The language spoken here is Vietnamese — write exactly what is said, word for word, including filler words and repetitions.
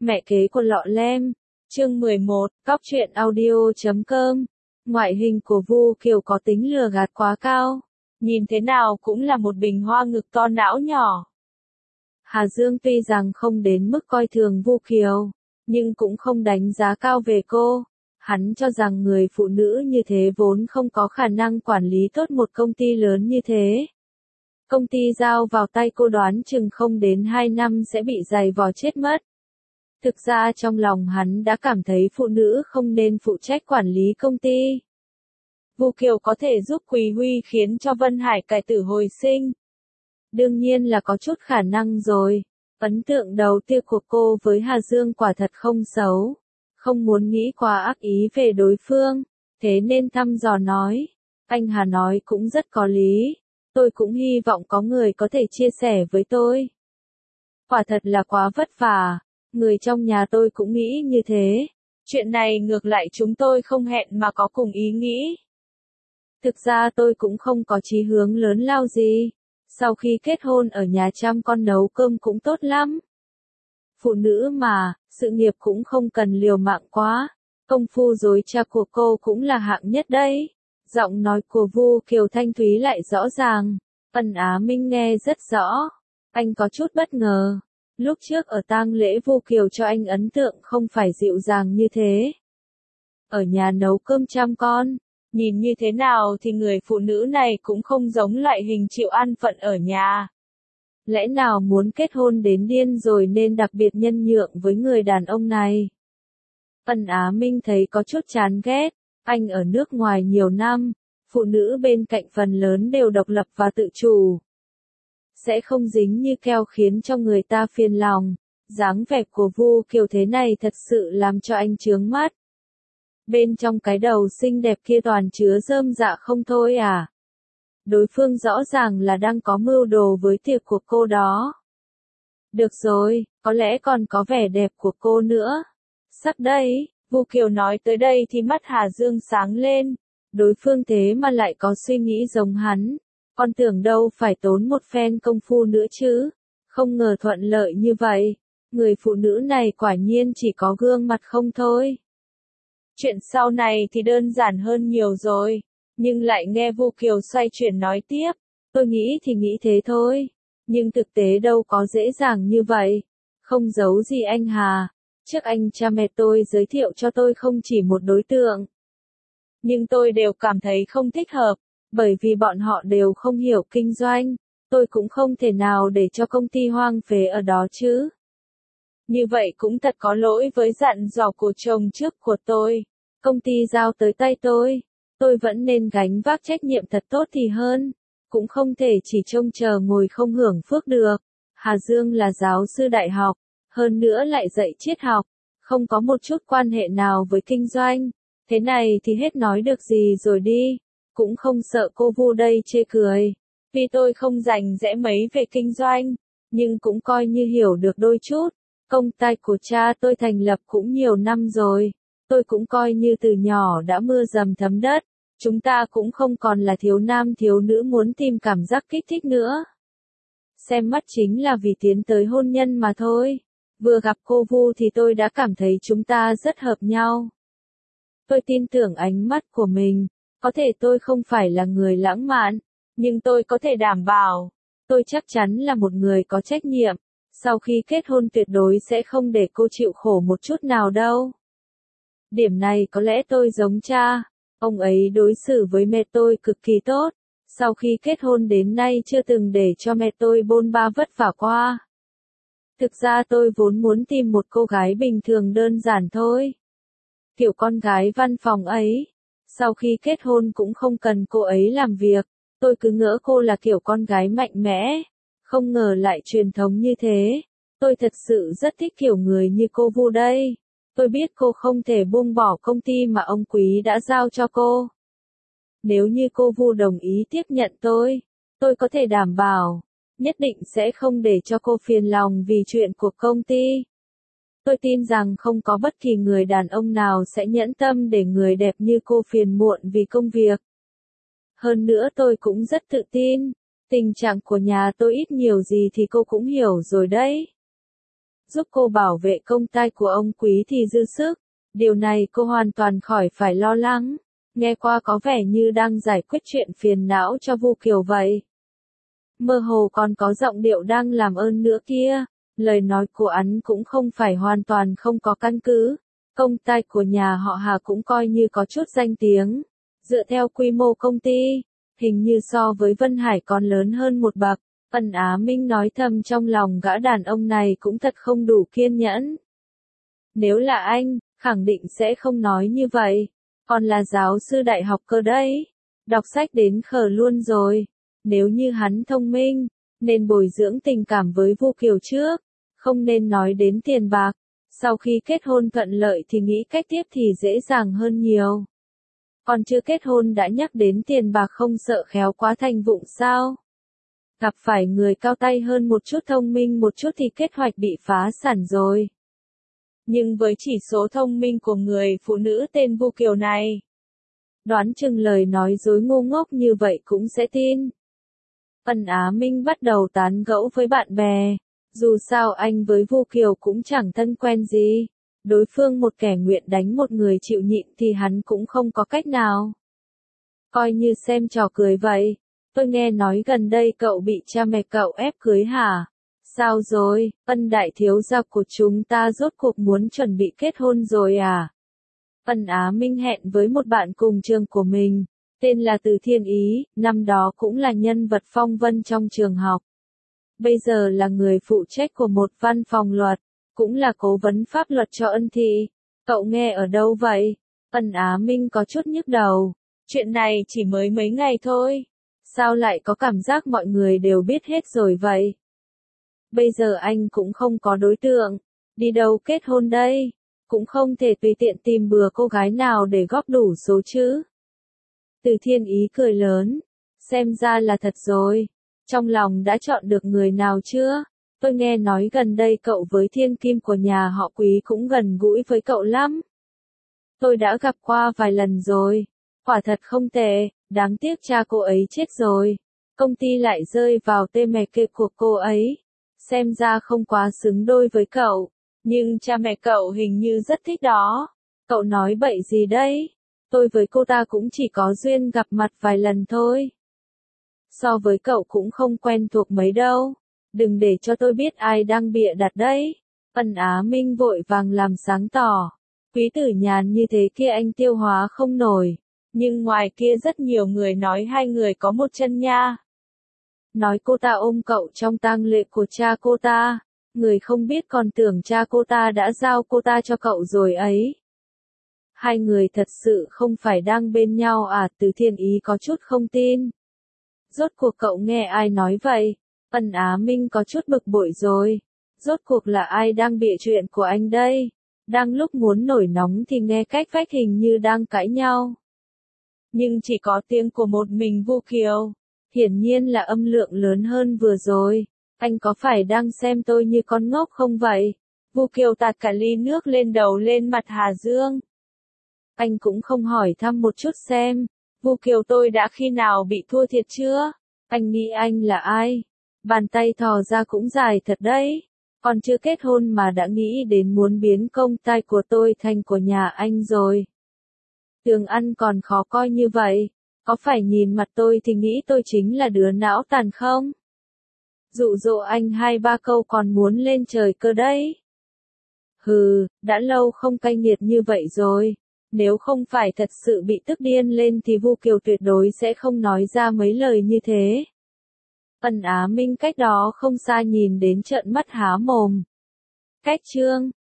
Mẹ kế của lọ lem. Chương mười một, cóc truyện audio chấm com. Ngoại hình của Vu Kiều có tính lừa gạt quá cao. Nhìn thế nào cũng là một bình hoa ngực to não nhỏ. Hà Dương tuy rằng không đến mức coi thường Vu Kiều, nhưng cũng không đánh giá cao về cô. Hắn cho rằng người phụ nữ như thế vốn không có khả năng quản lý tốt một công ty lớn như thế. Công ty giao vào tay cô đoán chừng không đến hai năm sẽ bị giày vò chết mất. Thực ra trong lòng hắn đã cảm thấy phụ nữ không nên phụ trách quản lý công ty. Vu Kiều có thể giúp Quý Huy khiến cho Vân Hải cải tử hồi sinh. Đương nhiên là có chút khả năng rồi. Ấn tượng đầu tiên của cô với Hà Dương quả thật không xấu. Không muốn nghĩ quá ác ý về đối phương, thế nên thăm dò nói. Anh Hà nói cũng rất có lý. Tôi cũng hy vọng có người có thể chia sẻ với tôi. Quả thật là quá vất vả. Người trong nhà tôi cũng nghĩ như thế. Chuyện này ngược lại chúng tôi không hẹn mà có cùng ý nghĩ. Thực ra tôi cũng không có chí hướng lớn lao gì. Sau khi kết hôn ở nhà chăm con nấu cơm cũng tốt lắm. Phụ nữ mà, sự nghiệp cũng không cần liều mạng quá. Công phu dối trá của cô cũng là hạng nhất đấy. Giọng nói của Vu Kiều thanh thúy lại rõ ràng. Ân Á Minh nghe rất rõ. Anh có chút bất ngờ. Lúc trước ở tang lễ Vu Kiều cho anh ấn tượng không phải dịu dàng như thế. Ở nhà nấu cơm chăm con, nhìn như thế nào thì người phụ nữ này cũng không giống loại hình chịu an phận ở nhà. Lẽ nào muốn kết hôn đến điên rồi nên đặc biệt nhân nhượng với người đàn ông này? Ân Á Minh thấy có chút chán ghét. Anh ở nước ngoài nhiều năm, phụ nữ bên cạnh phần lớn đều độc lập và tự chủ. Sẽ không dính như keo khiến cho người ta phiền lòng. Dáng vẻ của Vu Kiều thế này thật sự làm cho anh chướng mắt. Bên trong cái đầu xinh đẹp kia toàn chứa rơm dạ không thôi à. Đối phương rõ ràng là đang có mưu đồ với tiệc của cô đó. Được rồi, có lẽ còn có vẻ đẹp của cô nữa. Sắc đây, Vu Kiều nói tới đây thì mắt Hà Dương sáng lên. Đối phương thế mà lại có suy nghĩ giống hắn. Con tưởng đâu phải tốn một phen công phu nữa chứ. Không ngờ thuận lợi như vậy. Người phụ nữ này quả nhiên chỉ có gương mặt không thôi. Chuyện sau này thì đơn giản hơn nhiều rồi. Nhưng lại nghe Vu Kiều xoay chuyển nói tiếp. Tôi nghĩ thì nghĩ thế thôi. Nhưng thực tế đâu có dễ dàng như vậy. Không giấu gì anh Hà. Trước anh cha mẹ tôi giới thiệu cho tôi không chỉ một đối tượng. Nhưng tôi đều cảm thấy không thích hợp. Bởi vì bọn họ đều không hiểu kinh doanh. Tôi cũng không thể nào để cho công ty hoang phế ở đó chứ. Như vậy cũng thật có lỗi với dặn dò của chồng trước của tôi. Công ty giao tới tay tôi. Tôi vẫn nên gánh vác trách nhiệm thật tốt thì hơn. Cũng không thể chỉ trông chờ ngồi không hưởng phước được. Hà Dương là giáo sư đại học. Hơn nữa lại dạy triết học. Không có một chút quan hệ nào với kinh doanh. Thế này thì hết nói được gì rồi đi. Cũng không sợ cô Vu đây chê cười. Vì tôi không rành rẽ mấy về kinh doanh. Nhưng cũng coi như hiểu được đôi chút. Công ty của cha tôi thành lập cũng nhiều năm rồi. Tôi cũng coi như từ nhỏ đã mưa dầm thấm đất. Chúng ta cũng không còn là thiếu nam thiếu nữ muốn tìm cảm giác kích thích nữa. Xem mắt chính là vì tiến tới hôn nhân mà thôi. Vừa gặp cô Vu thì tôi đã cảm thấy chúng ta rất hợp nhau. Tôi tin tưởng ánh mắt của mình. Có thể tôi không phải là người lãng mạn, nhưng tôi có thể đảm bảo. Tôi chắc chắn là một người có trách nhiệm. Sau khi kết hôn tuyệt đối sẽ không để cô chịu khổ một chút nào đâu. Điểm này có lẽ tôi giống cha. Ông ấy đối xử với mẹ tôi cực kỳ tốt. Sau khi kết hôn đến nay chưa từng để cho mẹ tôi bôn ba vất vả qua. Thực ra tôi vốn muốn tìm một cô gái bình thường đơn giản thôi. Kiểu con gái văn phòng ấy. Sau khi kết hôn cũng không cần cô ấy làm việc. Tôi cứ ngỡ cô là kiểu con gái mạnh mẽ. Không ngờ lại truyền thống như thế. Tôi thật sự rất thích kiểu người như cô Vu đây. Tôi biết cô không thể buông bỏ công ty mà ông Quý đã giao cho cô. Nếu như cô Vu đồng ý tiếp nhận tôi, tôi có thể đảm bảo, nhất định sẽ không để cho cô phiền lòng vì chuyện của công ty. Tôi tin rằng không có bất kỳ người đàn ông nào sẽ nhẫn tâm để người đẹp như cô phiền muộn vì công việc. Hơn nữa tôi cũng rất tự tin, tình trạng của nhà tôi ít nhiều gì thì cô cũng hiểu rồi đấy. giúp cô bảo vệ công tai của ông Quý thì dư sức. Điều này cô hoàn toàn khỏi phải lo lắng. Nghe qua có vẻ như đang giải quyết chuyện phiền não cho Vu Kiều vậy. Mơ hồ còn có giọng điệu đang làm ơn nữa kia. Lời nói của hắn cũng không phải hoàn toàn không có căn cứ. Công tai của nhà họ Hà cũng coi như có chút danh tiếng. Dựa theo quy mô công ty, hình như so với Vân Hải còn lớn hơn một bậc. Ân Á Minh nói thầm trong lòng gã đàn ông này cũng thật không đủ kiên nhẫn. Nếu là anh, khẳng định sẽ không nói như vậy. Còn là giáo sư đại học cơ đấy. Đọc sách đến khờ luôn rồi. Nếu như hắn thông minh, nên bồi dưỡng tình cảm với Vu Kiều trước. Không nên nói đến tiền bạc. Sau khi kết hôn thuận lợi thì nghĩ cách tiếp thì dễ dàng hơn nhiều. Còn chưa kết hôn đã nhắc đến tiền bạc không sợ khéo quá thành vụng sao? Gặp phải người cao tay hơn một chút thông minh một chút thì kết hoạch bị phá sản rồi. Nhưng với chỉ số thông minh của người phụ nữ tên Vu Kiều này, đoán chừng lời nói dối ngu ngốc như vậy cũng sẽ tin. Ân Á Minh bắt đầu tán gẫu với bạn bè. Dù sao anh với Vu Kiều cũng chẳng thân quen gì. Đối phương một kẻ nguyện đánh một người chịu nhịn thì hắn cũng không có cách nào. Coi như xem trò cười vậy. Tôi nghe nói gần đây cậu bị cha mẹ cậu ép cưới hả? Sao rồi, Ân đại thiếu gia của chúng ta rốt cuộc muốn chuẩn bị kết hôn rồi à? Ân Á Minh hẹn với một bạn cùng trường của mình, tên là Từ Thiên Ý, năm đó cũng là nhân vật phong vân trong trường học. Bây giờ là người phụ trách của một văn phòng luật, cũng là cố vấn pháp luật cho Ân thị. Cậu nghe ở đâu vậy? Ân Á Minh có chút nhức đầu. Chuyện này chỉ mới mấy ngày thôi. Sao lại có cảm giác mọi người đều biết hết rồi vậy? Bây giờ anh cũng không có đối tượng. Đi đâu kết hôn đây? Cũng không thể tùy tiện tìm bừa cô gái nào để góp đủ số chứ. Từ Thiên Ý cười lớn. Xem ra là thật rồi. Trong lòng đã chọn được người nào chưa? Tôi nghe nói gần đây cậu với thiên kim của nhà họ Quý cũng gần gũi với cậu lắm. Tôi đã gặp qua vài lần rồi. Quả thật không tệ, đáng tiếc cha cô ấy chết rồi. Công ty lại rơi vào tay mẹ kê của cô ấy. Xem ra không quá xứng đôi với cậu. Nhưng cha mẹ cậu hình như rất thích đó. Cậu nói bậy gì đấy? Tôi với cô ta cũng chỉ có duyên gặp mặt vài lần thôi. So với cậu cũng không quen thuộc mấy đâu. Đừng để cho tôi biết ai đang bịa đặt đấy. Ân Á Minh vội vàng làm sáng tỏ. Quý tử nhàn như thế kia anh tiêu hóa không nổi. Nhưng ngoài kia rất nhiều người nói hai người có một chân nha. Nói cô ta ôm cậu trong tang lễ của cha cô ta. Người không biết còn tưởng cha cô ta đã giao cô ta cho cậu rồi ấy. Hai người thật sự không phải đang bên nhau à? Từ Thiên Ý có chút không tin. Rốt cuộc cậu nghe ai nói vậy? Ân Á Minh có chút bực bội rồi. Rốt cuộc là ai đang bịa chuyện của anh đây? Đang lúc muốn nổi nóng thì nghe cách vách hình như đang cãi nhau. Nhưng chỉ có tiếng của một mình Vu Kiều. Hiển nhiên là âm lượng lớn hơn vừa rồi. Anh có phải đang xem tôi như con ngốc không vậy? Vu Kiều tạt cả ly nước lên đầu lên mặt Hà Dương. Anh cũng không hỏi thăm một chút xem. Vu Kiều tôi đã khi nào bị thua thiệt chưa? Anh nghĩ anh là ai? Bàn tay thò ra cũng dài thật đấy. Còn chưa kết hôn mà đã nghĩ đến muốn biến công tai của tôi thành của nhà anh rồi. Tường ăn còn khó coi như vậy. Có phải nhìn mặt tôi thì nghĩ tôi chính là đứa não tàn không? Dụ dỗ anh hai ba câu còn muốn lên trời cơ đấy. Hừ, đã lâu không cay nghiệt như vậy rồi. Nếu không phải thật sự bị tức điên lên thì Vu Kiều tuyệt đối sẽ không nói ra mấy lời như thế. Ân Á Minh cách đó không xa nhìn đến trợn mắt há mồm. Cách chương